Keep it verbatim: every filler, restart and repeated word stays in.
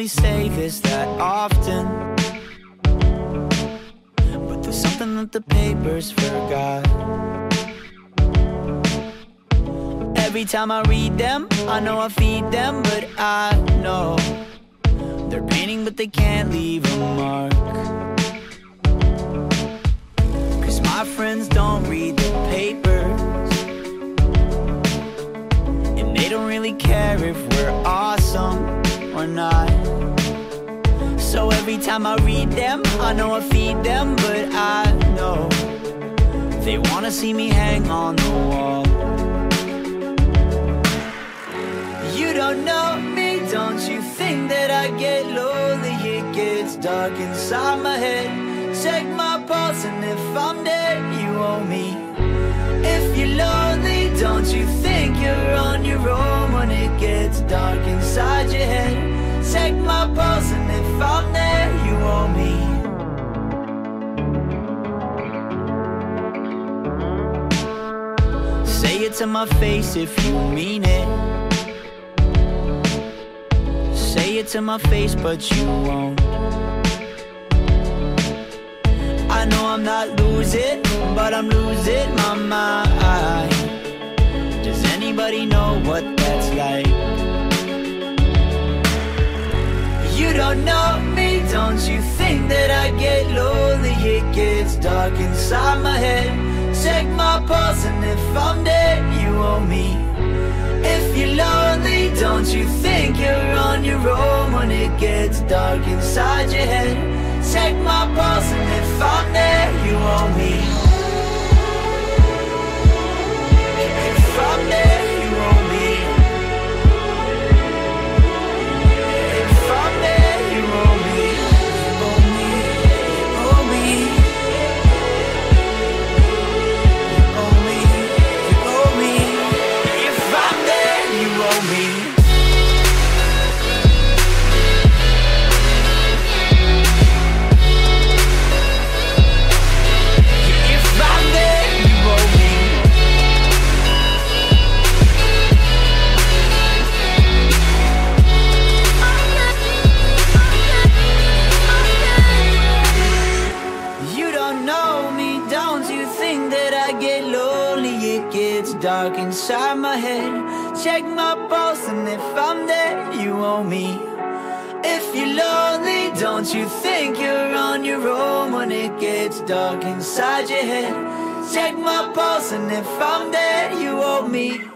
really say this that often, but there's something that the papers forgot. Every time I read them, I know I feed them, but I know they're painting but they can't leave a mark. Cause my friends don't read the papers, and they don't really care if we're awesome or not. So every time I read them, I know I feed them, but I know they wanna see me hang on the wall. You don't know me, don't you think that I get lonely? It gets dark inside my head. Check my pulse and if I'm dead, you owe me. If you're lonely, don't you think you're on your own when it gets dark inside your head? Check my pulse and if I'm there, you owe me. Say it to my face if you mean it. Say it to my face, but you won't. I know I'm not losing, but I'm losing my mind. Does anybody know what that's like? You don't know me, don't you think that I get lonely? It gets dark inside my head. Check my pulse and if I'm dead, you owe me. If you're lonely, don't you think you're on your own when it gets dark inside your head? Check my pulse and if I'm there, you owe me. If I'm there, you owe me. If I'm there, you owe me. You owe me, you owe me. You owe me, you owe me. If I'm there, you owe me. Dark inside my head. Check my pulse and if I'm there, you owe me. If you're lonely, don't you think you're on your own when it gets dark inside your head? Check my pulse and if I'm there, you owe me.